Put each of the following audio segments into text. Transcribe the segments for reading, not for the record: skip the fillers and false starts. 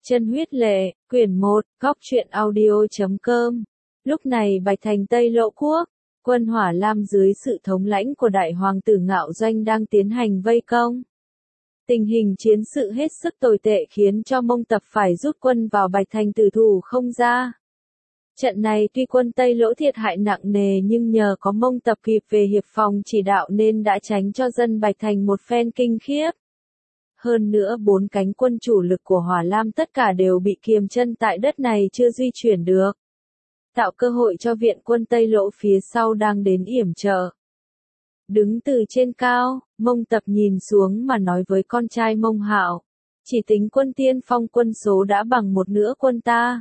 Chân huyết lệ, quyển 1, góc truyện audio.com. Lúc này Bạch Thành Tây Lộ Quốc, quân Hỏa Lam dưới sự thống lãnh của đại hoàng tử Ngạo Doanh đang tiến hành vây công. Tình hình chiến sự hết sức tồi tệ khiến cho Mông Tập phải rút quân vào Bạch Thành tử thủ không ra. Trận này tuy quân Tây Lỗ thiệt hại nặng nề nhưng nhờ có Mông Tập kịp về hiệp phòng chỉ đạo nên đã tránh cho dân Bạch Thành một phen kinh khiếp. Hơn nữa 4 cánh quân chủ lực của Hỏa Lam tất cả đều bị kiềm chân tại đất này chưa di chuyển được. Tạo cơ hội cho viện quân Tây Lỗ phía sau đang đến yểm trợ. Đứng từ trên cao, Mông Tập nhìn xuống mà nói với con trai Mông Hạo. Chỉ tính quân tiên phong quân số đã bằng một nửa quân ta.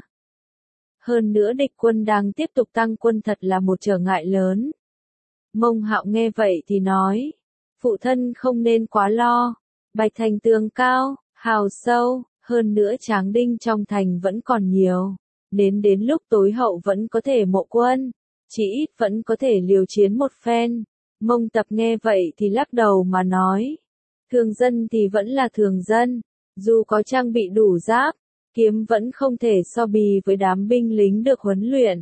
Hơn nữa địch quân đang tiếp tục tăng quân thật là một trở ngại lớn. Mông Hạo nghe vậy thì nói. Phụ thân không nên quá lo. Bạch Thành tường cao, hào sâu, hơn nữa tráng đinh trong thành vẫn còn nhiều. Đến lúc tối hậu vẫn có thể mộ quân, chỉ ít vẫn có thể liều chiến một phen. Mông Tập nghe vậy thì lắc đầu mà nói. Thường dân thì vẫn là thường dân, dù có trang bị đủ giáp, kiếm vẫn không thể so bì với đám binh lính được huấn luyện.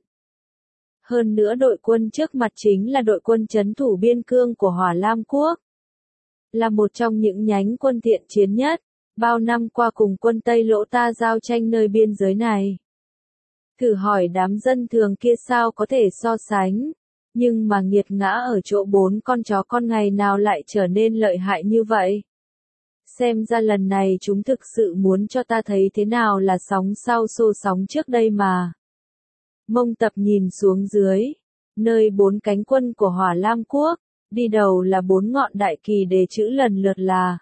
Hơn nữa đội quân trước mặt chính là đội quân trấn thủ biên cương của Hỏa Lam Quốc. Là một trong những nhánh quân thiện chiến nhất, bao năm qua cùng quân Tây Lỗ ta giao tranh nơi biên giới này. Thử hỏi đám dân thường kia sao có thể so sánh, nhưng mà nghiệt ngã ở chỗ 4 con chó con ngày nào lại trở nên lợi hại như vậy. Xem ra lần này chúng thực sự muốn cho ta thấy thế nào là sóng sau xô sóng trước đây mà. Mông Tập nhìn xuống dưới, nơi 4 cánh quân của Hỏa Lam Quốc. Đi đầu là 4 ngọn đại kỳ đề chữ lần lượt là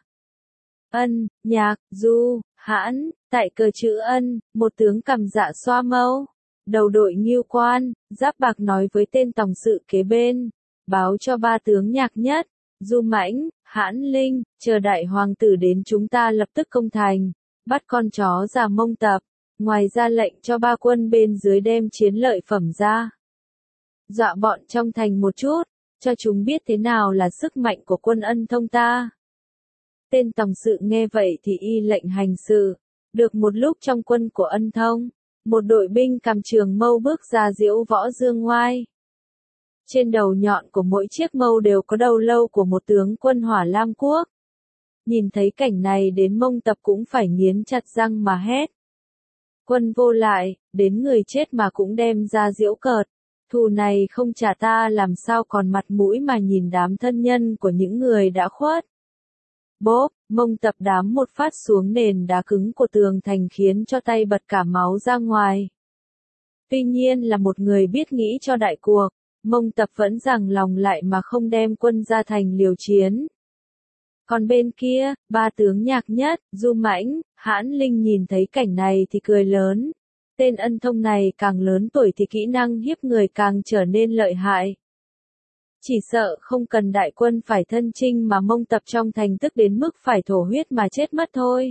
Ân, Nhạc, Du, Hãn, tại cờ chữ Ân, một tướng cầm dạ xoa mâu, đầu đội Ngưu Quan, giáp bạc nói với tên tòng sự kế bên, báo cho 3 tướng Nhạc Nhất, Du Mãnh, Hãn Linh, chờ đại hoàng tử đến chúng ta lập tức công thành, bắt con chó già Mông Tập, ngoài ra lệnh cho 3 quân bên dưới đem chiến lợi phẩm ra. Dọa bọn trong thành một chút. Cho chúng biết thế nào là sức mạnh của quân Ân Thông ta. Tên tòng sự nghe vậy thì y lệnh hành sự. Được một lúc trong quân của Ân Thông, một đội binh cầm trường mâu bước ra diễu võ dương ngoai. Trên đầu nhọn của mỗi chiếc mâu đều có đầu lâu của một tướng quân Hỏa Lam Quốc. Nhìn thấy cảnh này đến Mông Tập cũng phải nghiến chặt răng mà hét. Quân vô lại, đến người chết mà cũng đem ra giễu cợt. Thù này không trả ta làm sao còn mặt mũi mà nhìn đám thân nhân của những người đã khuất. Bốp, Mông Tập đám một phát xuống nền đá cứng của tường thành khiến cho tay bật cả máu ra ngoài. Tuy nhiên là một người biết nghĩ cho đại cuộc, Mông Tập vẫn giằng lòng lại mà không đem quân ra thành liều chiến. Còn bên kia, 3 tướng Nhạc Nhất, Du Mãnh, Hãn Linh nhìn thấy cảnh này thì cười lớn. Tên Ân Thông này càng lớn tuổi thì kỹ năng hiếp người càng trở nên lợi hại. Chỉ sợ không cần đại quân phải thân chinh mà Mông Tập trong thành tức đến mức phải thổ huyết mà chết mất thôi.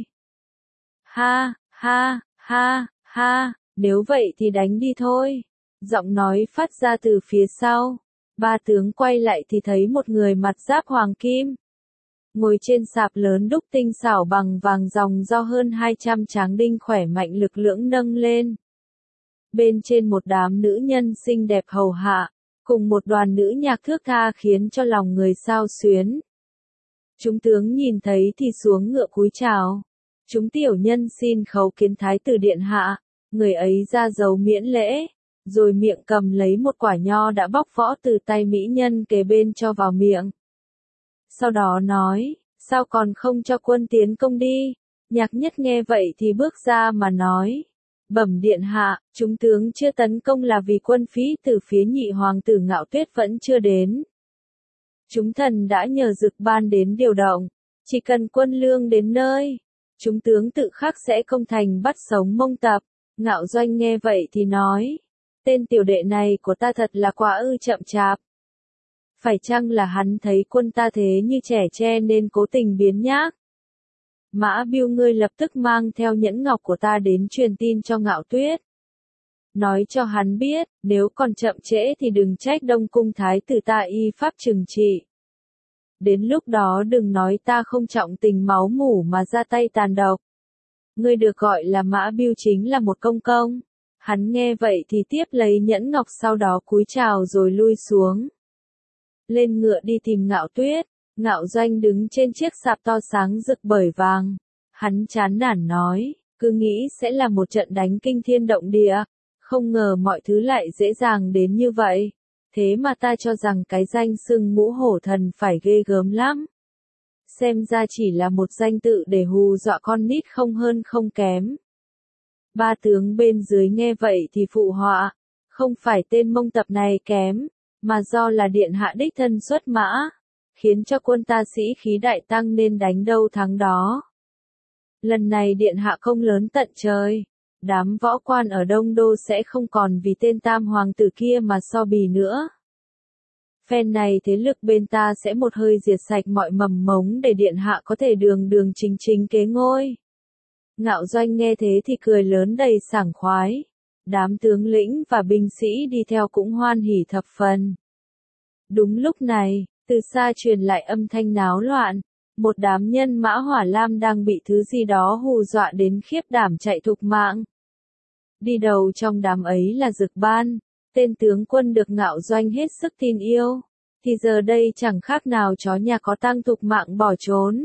Ha, ha, ha, ha, nếu vậy thì đánh đi thôi. Giọng nói phát ra từ phía sau. 3 tướng quay lại thì thấy một người mặt giáp hoàng kim. Ngồi trên sạp lớn đúc tinh xảo bằng vàng ròng do hơn 200 tráng đinh khỏe mạnh lực lưỡng nâng lên. Bên trên một đám nữ nhân xinh đẹp hầu hạ, cùng một đoàn nữ nhạc thước tha khiến cho lòng người xao xuyến. Chúng tướng nhìn thấy thì xuống ngựa cúi chào. Chúng tiểu nhân xin khấu kiến thái tử điện hạ, người ấy ra dấu miễn lễ, rồi miệng cầm lấy một quả nho đã bóc võ từ tay mỹ nhân kế bên cho vào miệng. Sau đó nói, sao còn không cho quân tiến công đi? Nhạc Nhất nghe vậy thì bước ra mà nói. Bẩm điện hạ, chúng tướng chưa tấn công là vì quân phí từ phía nhị hoàng tử Ngạo Tuyết vẫn chưa đến. Chúng thần đã nhờ Dực Ban đến điều động, chỉ cần quân lương đến nơi, chúng tướng tự khắc sẽ công thành bắt sống Mông Tập. Ngạo Doanh nghe vậy thì nói, tên tiểu đệ này của ta thật là quá chậm chạp. Phải chăng là hắn thấy quân ta thế như trẻ tre nên cố tình biến nhác? Mã Biêu ngươi lập tức mang theo nhẫn ngọc của ta đến truyền tin cho Ngạo Tuyết. Nói cho hắn biết, nếu còn chậm trễ thì đừng trách Đông Cung thái tử ta y pháp trừng trị. Đến lúc đó đừng nói ta không trọng tình máu mủ mà ra tay tàn độc. Ngươi được gọi là Mã Bưu chính là một công công. Hắn nghe vậy thì tiếp lấy nhẫn ngọc sau đó cúi chào rồi lui xuống. Lên ngựa đi tìm Ngạo Tuyết. Ngạo Doanh đứng trên chiếc sạp to sáng rực bởi vàng. Hắn chán nản nói, cứ nghĩ sẽ là một trận đánh kinh thiên động địa. Không ngờ mọi thứ lại dễ dàng đến như vậy. Thế mà ta cho rằng cái danh xưng Ngũ Hổ Thần phải ghê gớm lắm. Xem ra chỉ là một danh tự để hù dọa con nít không hơn không kém. Ba tướng bên dưới nghe vậy thì phụ họa, không phải tên Mông Tập này kém, mà do là điện hạ đích thân xuất mã, khiến cho quân ta sĩ khí đại tăng nên đánh đâu thắng đó. Lần này điện hạ công lớn tận trời, đám võ quan ở Đông Đô sẽ không còn vì tên tam hoàng tử kia mà so bì nữa. Phen này thế lực bên ta sẽ một hơi diệt sạch mọi mầm mống để điện hạ có thể đường đường chính chính kế ngôi. Ngạo Doanh nghe thế thì cười lớn đầy sảng khoái. Đám tướng lĩnh và binh sĩ đi theo cũng hoan hỉ thập phần. Đúng lúc này, từ xa truyền lại âm thanh náo loạn. Một đám nhân mã Hỏa Lam đang bị thứ gì đó hù dọa đến khiếp đảm chạy thục mạng. Đi đầu trong đám ấy là Dực Ban, tên tướng quân được Ngạo Doanh hết sức tin yêu. Thì giờ đây chẳng khác nào chó nhà có tang thục mạng bỏ trốn.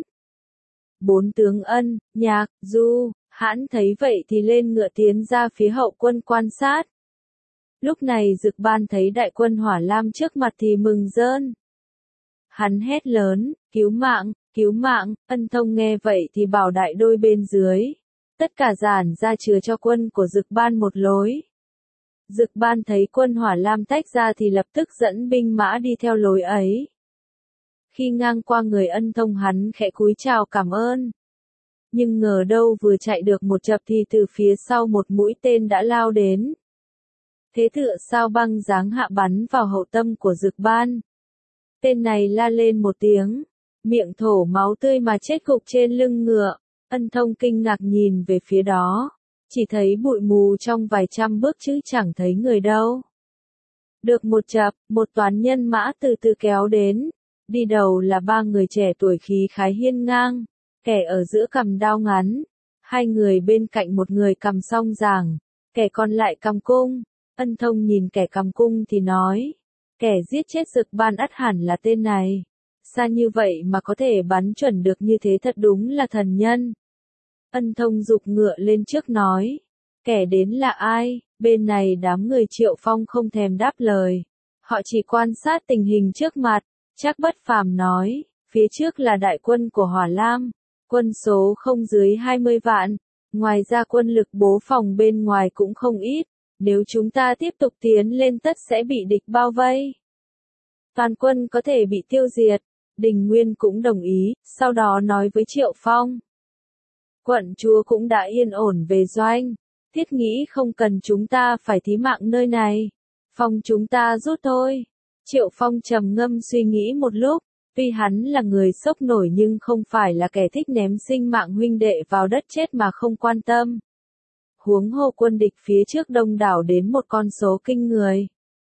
Bốn tướng Ân, Nhạc, Du, Hãn thấy vậy thì lên ngựa tiến ra phía hậu quân quan sát. Lúc này Dực Ban thấy đại quân Hỏa Lam trước mặt thì mừng rơn. Hắn hét lớn, cứu mạng, cứu mạng. Ân Thông nghe vậy thì bảo đại đôi bên dưới. Tất cả dàn ra chừa cho quân của Dực Ban một lối. Dực Ban thấy quân Hỏa Lam tách ra thì lập tức dẫn binh mã đi theo lối ấy. Khi ngang qua người Ân Thông hắn khẽ cúi chào cảm ơn. Nhưng ngờ đâu vừa chạy được một chập thì từ phía sau một mũi tên đã lao đến. Thế tựa sao băng giáng hạ bắn vào hậu tâm của Dực Ban. Tên này la lên một tiếng, miệng thổ máu tươi mà chết gục trên lưng ngựa. Ân Thông kinh ngạc nhìn về phía đó, chỉ thấy bụi mù trong vài trăm bước chứ chẳng thấy người đâu. Được một chập, một toán nhân mã từ từ kéo đến. Đi đầu là ba người trẻ tuổi khí khái hiên ngang, kẻ ở giữa cầm đao ngắn, hai người bên cạnh một người cầm song giảng, kẻ còn lại cầm cung. Ân Thông nhìn kẻ cầm cung thì nói, kẻ giết chết Dực Ban ắt hẳn là tên này. Xa như vậy mà có thể bắn chuẩn được như thế thật đúng là thần nhân. Ân Thông giục ngựa lên trước nói, kẻ đến là ai? Bên này đám người Triệu Phong không thèm đáp lời. Họ chỉ quan sát tình hình trước mặt. Trác Bất Phàm nói, phía trước là đại quân của Hỏa Lam, quân số không dưới 20 vạn, ngoài ra quân lực bố phòng bên ngoài cũng không ít, nếu chúng ta tiếp tục tiến lên tất sẽ bị địch bao vây. Toàn quân có thể bị tiêu diệt. Đình Nguyên cũng đồng ý, sau đó nói với Triệu Phong. Quận chúa cũng đã yên ổn về doanh, thiết nghĩ không cần chúng ta phải thí mạng nơi này. Phong chúng ta rút thôi. Triệu Phong trầm ngâm suy nghĩ một lúc, tuy hắn là người sốc nổi nhưng không phải là kẻ thích ném sinh mạng huynh đệ vào đất chết mà không quan tâm. Huống hồ quân địch phía trước đông đảo đến một con số kinh người.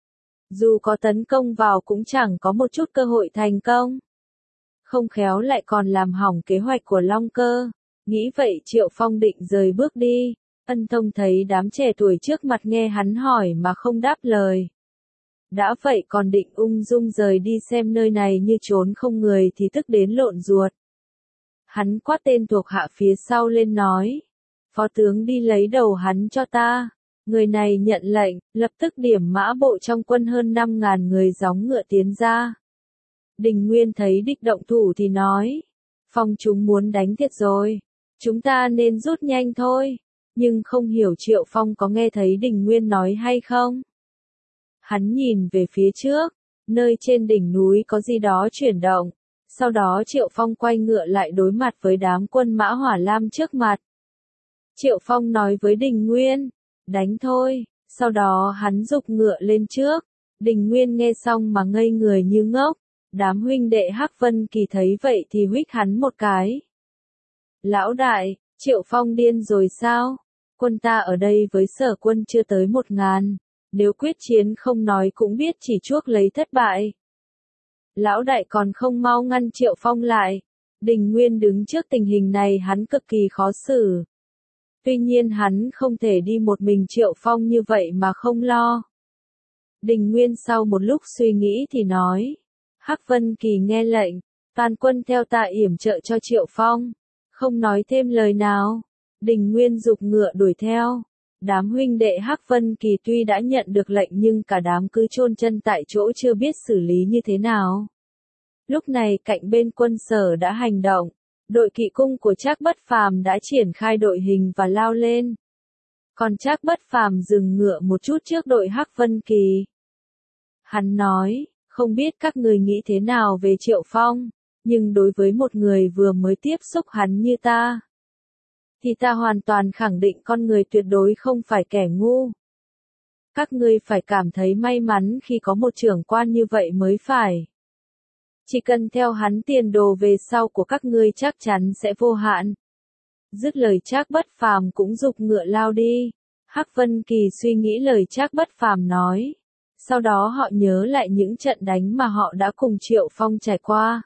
Dù có tấn công vào cũng chẳng có một chút cơ hội thành công. Không khéo lại còn làm hỏng kế hoạch của Long Cơ. Nghĩ vậy Triệu Phong định rời bước đi. Ân Thông thấy đám trẻ tuổi trước mặt nghe hắn hỏi mà không đáp lời. Đã vậy còn định ung dung rời đi xem nơi này như trốn không người thì tức đến lộn ruột. Hắn quát tên thuộc hạ phía sau lên nói. Phó tướng đi lấy đầu hắn cho ta. Người này nhận lệnh, lập tức điểm mã bộ trong quân hơn 5.000 người gióng ngựa tiến ra. Đình Nguyên thấy địch động thủ thì nói. Phong chúng muốn đánh thiệt rồi. Chúng ta nên rút nhanh thôi. Nhưng không hiểu Triệu Phong có nghe thấy Đình Nguyên nói hay không. Hắn nhìn về phía trước, nơi trên đỉnh núi có gì đó chuyển động. Sau đó Triệu Phong quay ngựa lại đối mặt với đám quân mã Hỏa Lam trước mặt. Triệu Phong nói với Đình Nguyên, đánh thôi. Sau đó hắn giục ngựa lên trước. Đình Nguyên nghe xong mà ngây người như ngốc. Đám huynh đệ Hắc Vân Kỳ thấy vậy thì huých hắn một cái. Lão đại, Triệu Phong điên rồi sao? Quân ta ở đây với Sở quân chưa tới 1.000. Nếu quyết chiến không nói cũng biết chỉ chuốc lấy thất bại. Lão đại còn không mau ngăn Triệu Phong lại. Đình Nguyên đứng trước tình hình này hắn cực kỳ khó xử. Tuy nhiên hắn không thể đi một mình Triệu Phong như vậy mà không lo. Đình Nguyên sau một lúc suy nghĩ thì nói. Hắc Vân Kỳ nghe lệnh, toàn quân theo ta yểm trợ cho Triệu Phong. Không nói thêm lời nào. Đình Nguyên giục ngựa đuổi theo. Đám huynh đệ Hắc Vân Kỳ tuy đã nhận được lệnh nhưng cả đám cứ chôn chân tại chỗ chưa biết xử lý như thế nào. Lúc này cạnh bên quân Sở đã hành động. Đội kỵ cung của Trác Bất Phàm đã triển khai đội hình và lao lên. Còn Trác Bất Phàm dừng ngựa một chút trước đội Hắc Vân Kỳ. Hắn nói, không biết các người nghĩ thế nào về Triệu Phong, nhưng đối với một người vừa mới tiếp xúc hắn như ta, thì ta hoàn toàn khẳng định con người tuyệt đối không phải kẻ ngu. Các ngươi phải cảm thấy may mắn khi có một trưởng quan như vậy mới phải. Chỉ cần theo hắn tiền đồ về sau của các ngươi chắc chắn sẽ vô hạn. Dứt lời Trác Bất Phàm cũng giục ngựa lao đi. Hắc Vân Kỳ suy nghĩ lời Trác Bất Phàm nói. Sau đó họ nhớ lại những trận đánh mà họ đã cùng Triệu Phong trải qua.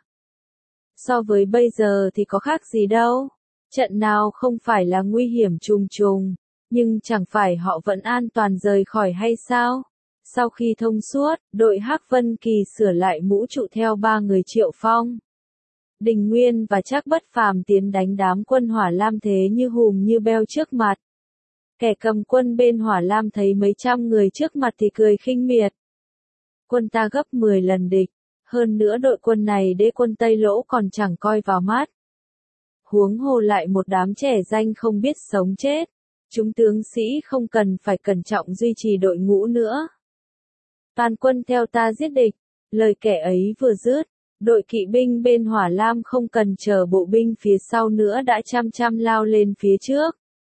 So với bây giờ thì có khác gì đâu. Trận nào không phải là nguy hiểm trùng trùng, nhưng chẳng phải họ vẫn an toàn rời khỏi hay sao? Sau khi thông suốt, đội Hắc Vân Kỳ sửa lại mũ trụ theo 3 người Triệu Phong. Đình Nguyên và Trác Bất Phàm tiến đánh đám quân Hỏa Lam thế như hùm như beo trước mặt. Kẻ cầm quân bên Hỏa Lam thấy mấy trăm người trước mặt thì cười khinh miệt. Quân ta gấp 10 lần địch, hơn nữa đội quân này đế quân Tây Lỗ còn chẳng coi vào mắt. Huống hồ lại một đám trẻ danh không biết sống chết. Chúng tướng sĩ không cần phải cẩn trọng duy trì đội ngũ nữa. Toàn quân theo ta giết địch. Lời kẻ ấy vừa dứt, đội kỵ binh bên Hỏa Lam không cần chờ bộ binh phía sau nữa đã chăm chăm lao lên phía trước.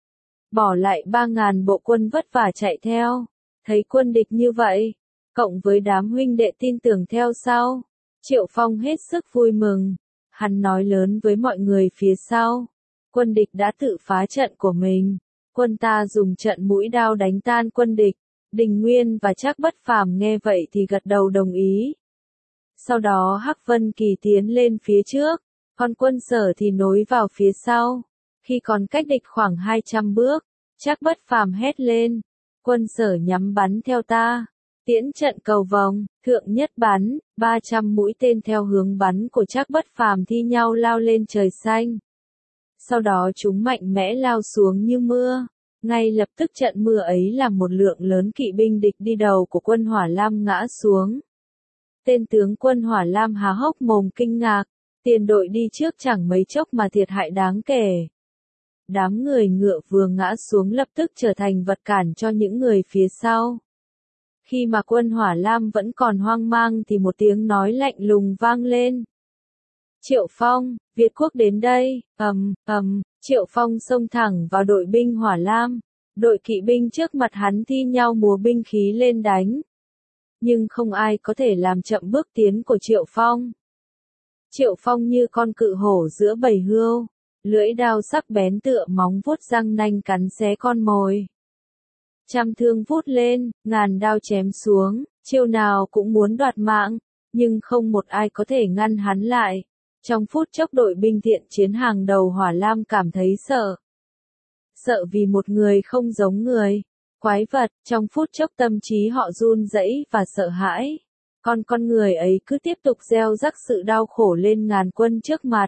Bỏ lại 3.000 bộ quân vất vả chạy theo. Thấy quân địch như vậy, cộng với đám huynh đệ tin tưởng theo sau, Triệu Phong hết sức vui mừng. Hắn nói lớn với mọi người phía sau. Quân địch đã tự phá trận của mình. Quân ta dùng trận mũi đao đánh tan quân địch. Đình Nguyên và Trác Bất Phàm nghe vậy thì gật đầu đồng ý. Sau đó Hắc Vân Kỳ tiến lên phía trước, còn quân Sở thì nối vào phía sau. Khi còn cách địch khoảng 200 bước, Trác Bất Phàm hét lên. Quân Sở nhắm bắn theo ta. Tiễn trận cầu vòng, thượng nhất bắn, 300 mũi tên theo hướng bắn của Trác Bất Phàm thi nhau lao lên trời xanh. Sau đó chúng mạnh mẽ lao xuống như mưa. Ngay lập tức trận mưa ấy làm một lượng lớn kỵ binh địch đi đầu của quân Hỏa Lam ngã xuống. Tên tướng quân Hỏa Lam há hốc mồm kinh ngạc, tiền đội đi trước chẳng mấy chốc mà thiệt hại đáng kể. Đám người ngựa vừa ngã xuống lập tức trở thành vật cản cho những người phía sau. Khi mà quân Hỏa Lam vẫn còn hoang mang thì một tiếng nói lạnh lùng vang lên. Triệu Phong, Việt quốc đến đây, Triệu Phong xông thẳng vào đội binh Hỏa Lam. Đội kỵ binh trước mặt hắn thi nhau múa binh khí lên đánh. Nhưng không ai có thể làm chậm bước tiến của Triệu Phong. Triệu Phong như con cự hổ giữa bầy hươu, lưỡi đao sắc bén tựa móng vuốt răng nanh cắn xé con mồi. Trăm thương vút lên, ngàn đao chém xuống, chiêu nào cũng muốn đoạt mạng, nhưng không một ai có thể ngăn hắn lại. Trong phút chốc đội binh thiện chiến hàng đầu Hỏa Lam cảm thấy sợ. Sợ vì một người không giống người. Quái vật, trong phút chốc tâm trí họ run rẩy và sợ hãi. Còn con người ấy cứ tiếp tục gieo rắc sự đau khổ lên ngàn quân trước mặt.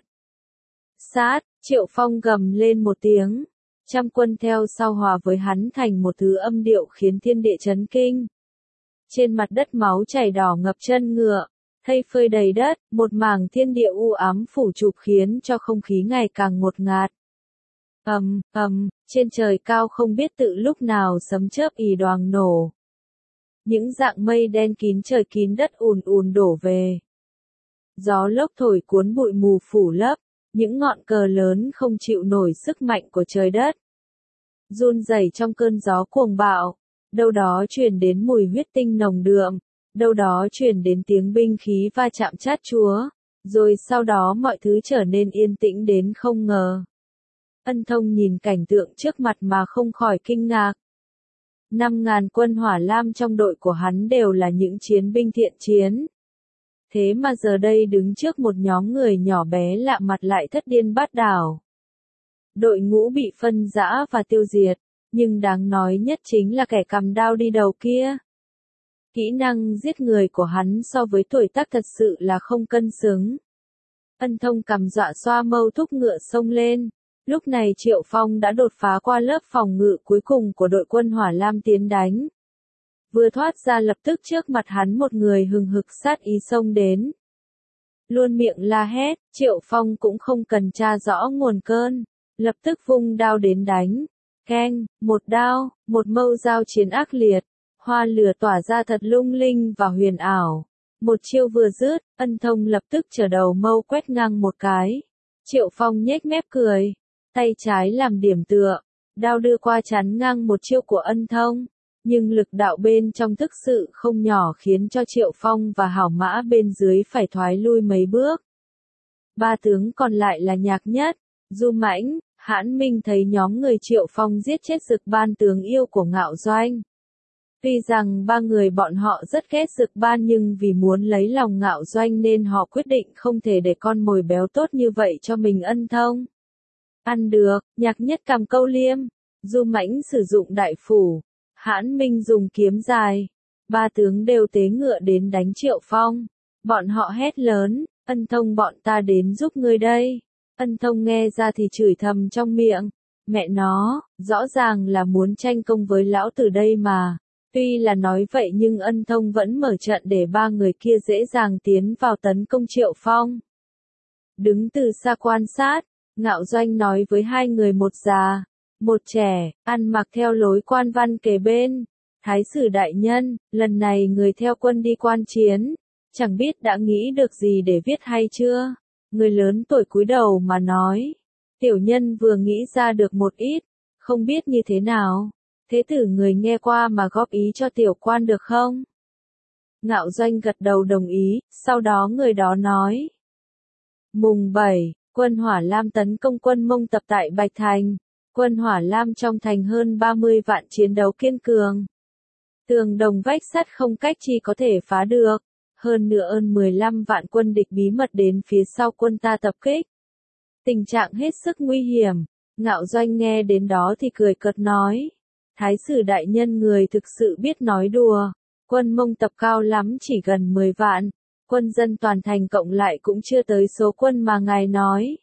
Sát, Triệu Phong gầm lên một tiếng. Trăm quân theo sau hòa với hắn thành một thứ âm điệu khiến thiên địa chấn kinh. Trên mặt đất máu chảy đỏ ngập chân ngựa, thây phơi đầy đất, một mảng thiên địa u ám phủ chụp khiến cho không khí ngày càng ngột ngạt. Trên trời cao không biết tự lúc nào sấm chớp ì đoàng nổ. Những dạng mây đen kín trời kín đất ùn ùn đổ về. Gió lốc thổi cuốn bụi mù phủ lấp, những ngọn cờ lớn không chịu nổi sức mạnh của trời đất. Run rẩy trong cơn gió cuồng bạo, đâu đó truyền đến mùi huyết tinh nồng đượm, đâu đó truyền đến tiếng binh khí va chạm chát chúa, rồi sau đó mọi thứ trở nên yên tĩnh đến không ngờ. Ân Thông nhìn cảnh tượng trước mặt mà không khỏi kinh ngạc. 5.000 quân Hỏa Lam trong đội của hắn đều là những chiến binh thiện chiến. Thế mà giờ đây đứng trước một nhóm người nhỏ bé lạ mặt lại thất điên bát đảo. đội ngũ bị phân rã và tiêu diệt, nhưng đáng nói nhất chính là kẻ cầm đao đi đầu kia. Kỹ năng giết người của hắn so với tuổi tác thật sự là không cân xứng. Ân Thông cầm dọa xoa mâu thúc ngựa xông lên. Lúc này Triệu Phong đã đột phá qua lớp phòng ngự cuối cùng của đội quân Hỏa Lam tiến đánh. Vừa thoát ra lập tức trước mặt hắn một người hừng hực sát ý xông đến. Luôn miệng la hét, Triệu Phong cũng không cần tra rõ nguồn cơn, lập tức vung đao đến đánh. Keng, một đao, một mâu giao chiến ác liệt, hoa lửa tỏa ra thật lung linh và huyền ảo. Một chiêu vừa dứt, Ân Thông lập tức trở đầu mâu quét ngang một cái. Triệu Phong nhếch mép cười, tay trái làm điểm tựa, đao đưa qua chắn ngang một chiêu của Ân Thông. Nhưng lực đạo bên trong thực sự không nhỏ khiến cho Triệu Phong và hảo mã bên dưới phải thoái lui mấy bước. Ba tướng còn lại là Nhạc Nhất, Du Mãnh, Hãn Minh thấy nhóm người Triệu Phong giết chết Dực Ban tướng yêu của Ngạo Doanh. Tuy rằng ba người bọn họ rất ghét Dực Ban nhưng vì muốn lấy lòng Ngạo Doanh nên họ quyết định không thể để con mồi béo tốt như vậy cho mình Ân Thông. Ăn được, Nhạc Nhất cầm câu liêm, Du Mãnh sử dụng đại phủ, Hãn Minh dùng kiếm dài. Ba tướng đều tế ngựa đến đánh Triệu Phong. Bọn họ hét lớn, Ân Thông bọn ta đến giúp ngươi đây. Ân Thông nghe ra thì chửi thầm trong miệng. Mẹ nó, rõ ràng là muốn tranh công với lão tử đây mà. Tuy là nói vậy nhưng Ân Thông vẫn mở trận để ba người kia dễ dàng tiến vào tấn công Triệu Phong. Đứng từ xa quan sát, Ngạo Doanh nói với hai người một già, một trẻ, ăn mặc theo lối quan văn kề bên. Thái sử đại nhân, lần này người theo quân đi quan chiến, chẳng biết đã nghĩ được gì để viết hay chưa? Người lớn tuổi cúi đầu mà nói, tiểu nhân vừa nghĩ ra được một ít, không biết như thế nào. Thế tử người nghe qua mà góp ý cho tiểu quan được không? Ngạo Doanh gật đầu đồng ý, sau đó người đó nói. Mùng 7, quân Hỏa Lam tấn công quân Mông tập tại Bạch Thành. Quân Hỏa Lam trong thành hơn 30 vạn chiến đấu kiên cường. Tường đồng vách sắt không cách chi có thể phá được. Hơn nữa hơn 15 vạn quân địch bí mật đến phía sau quân ta tập kích. Tình trạng hết sức nguy hiểm. Ngạo Doanh nghe đến đó thì cười cợt nói. Thái sử đại nhân người thực sự biết nói đùa. Quân Mông tập cao lắm chỉ gần 10 vạn. Quân dân toàn thành cộng lại cũng chưa tới số quân mà ngài nói.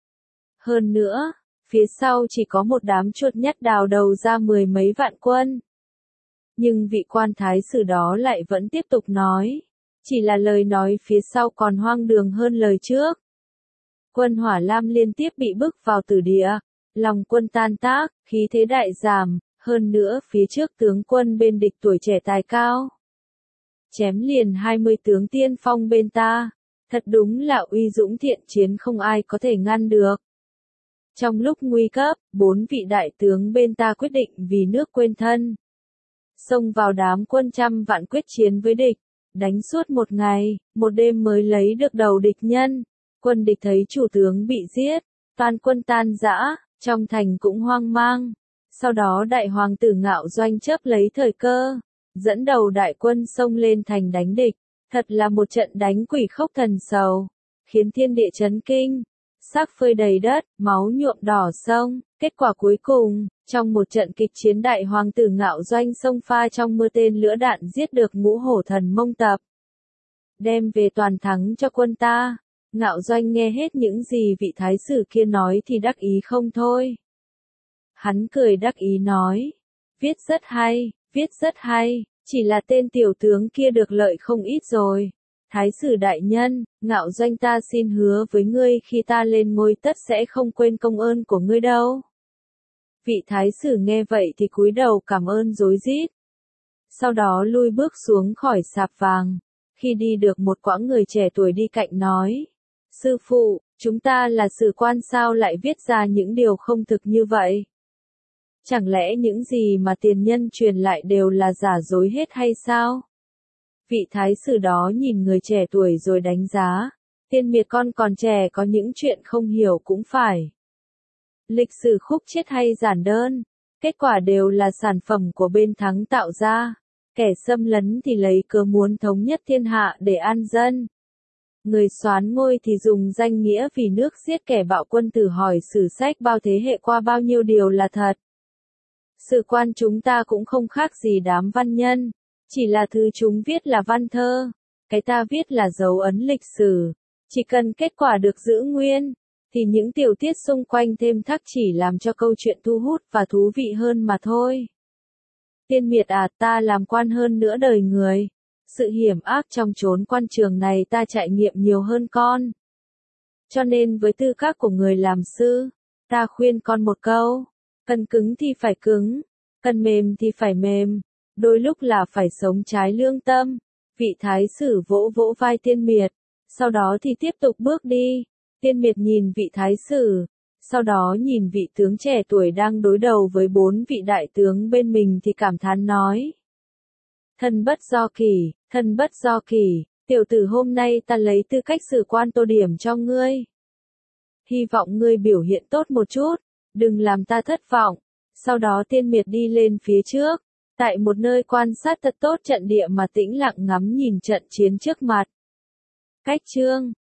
Hơn nữa, phía sau chỉ có một đám chuột nhắt đào đầu ra 10 mấy vạn quân. Nhưng vị quan thái sử đó lại vẫn tiếp tục nói. Chỉ là lời nói phía sau còn hoang đường hơn lời trước. Quân Hỏa Lam liên tiếp bị bức vào tử địa. Lòng quân tan tác, khí thế đại giảm. Hơn nữa phía trước tướng quân bên địch tuổi trẻ tài cao. Chém liền 20 tướng tiên phong bên ta. Thật đúng là uy dũng thiện chiến không ai có thể ngăn được. Trong lúc nguy cấp, 4 vị đại tướng bên ta quyết định vì nước quên thân. Xông vào đám quân trăm vạn quyết chiến với địch. Đánh suốt một ngày, một đêm mới lấy được đầu địch nhân. Quân địch thấy chủ tướng bị giết, toàn quân tan rã, trong thành cũng hoang mang. Sau đó đại hoàng tử Ngạo Doanh chớp lấy thời cơ, dẫn đầu đại quân xông lên thành đánh địch. Thật là một trận đánh quỷ khốc thần sầu, khiến thiên địa chấn kinh. Xác phơi đầy đất, máu nhuộm đỏ sông. Kết quả cuối cùng, trong một trận kịch chiến đại hoàng tử Ngạo Doanh xông pha trong mưa tên lửa đạn giết được ngũ hổ thần Mông tập. Đem về toàn thắng cho quân ta. Ngạo Doanh nghe hết những gì vị thái sử kia nói thì đắc ý không thôi. Hắn cười đắc ý nói. Viết rất hay, viết rất hay, chỉ là tên tiểu tướng kia được lợi không ít rồi. Thái sử đại nhân, Ngạo Doanh ta xin hứa với ngươi khi ta lên ngôi tất sẽ không quên công ơn của ngươi đâu. Vị thái sử nghe vậy thì cúi đầu cảm ơn rối rít. Sau đó lui bước xuống khỏi sạp vàng. Khi đi được một quãng người trẻ tuổi đi cạnh nói. Sư phụ, chúng ta là sử quan sao lại viết ra những điều không thực như vậy? Chẳng lẽ những gì mà tiền nhân truyền lại đều là giả dối hết hay sao? Vị thái sử đó nhìn người trẻ tuổi rồi đánh giá. Tiên miệt con còn trẻ có những chuyện không hiểu cũng phải. Lịch sử khúc chiết hay giản đơn, kết quả đều là sản phẩm của bên thắng tạo ra. Kẻ xâm lấn thì lấy cớ muốn thống nhất thiên hạ để an dân. Người soán ngôi thì dùng danh nghĩa vì nước giết kẻ bạo quân thử hỏi sử sách bao thế hệ qua bao nhiêu điều là thật. Sử quan chúng ta cũng không khác gì đám văn nhân, chỉ là thứ chúng viết là văn thơ, cái ta viết là dấu ấn lịch sử. Chỉ cần kết quả được giữ nguyên, thì những tiểu tiết xung quanh thêm thắt chỉ làm cho câu chuyện thu hút và thú vị hơn mà thôi. Tiên miệt à, ta làm quan hơn nửa đời người. Sự hiểm ác trong chốn quan trường này ta trải nghiệm nhiều hơn con. Cho nên với tư cách của người làm sư, ta khuyên con một câu, cần cứng thì phải cứng, cần mềm thì phải mềm, đôi lúc là phải sống trái lương tâm. Vị thái sử vỗ vỗ vai tiên miệt, sau đó thì tiếp tục bước đi. Tiên miệt nhìn vị thái sử, sau đó nhìn vị tướng trẻ tuổi đang đối đầu với 4 vị đại tướng bên mình thì cảm thán nói. Thân bất do kỷ, tiểu tử hôm nay ta lấy tư cách sử quan tô điểm cho ngươi. Hy vọng ngươi biểu hiện tốt một chút, đừng làm ta thất vọng. Sau đó tiên miệt đi lên phía trước, tại một nơi quan sát thật tốt trận địa mà tĩnh lặng ngắm nhìn trận chiến trước mặt. Cách chương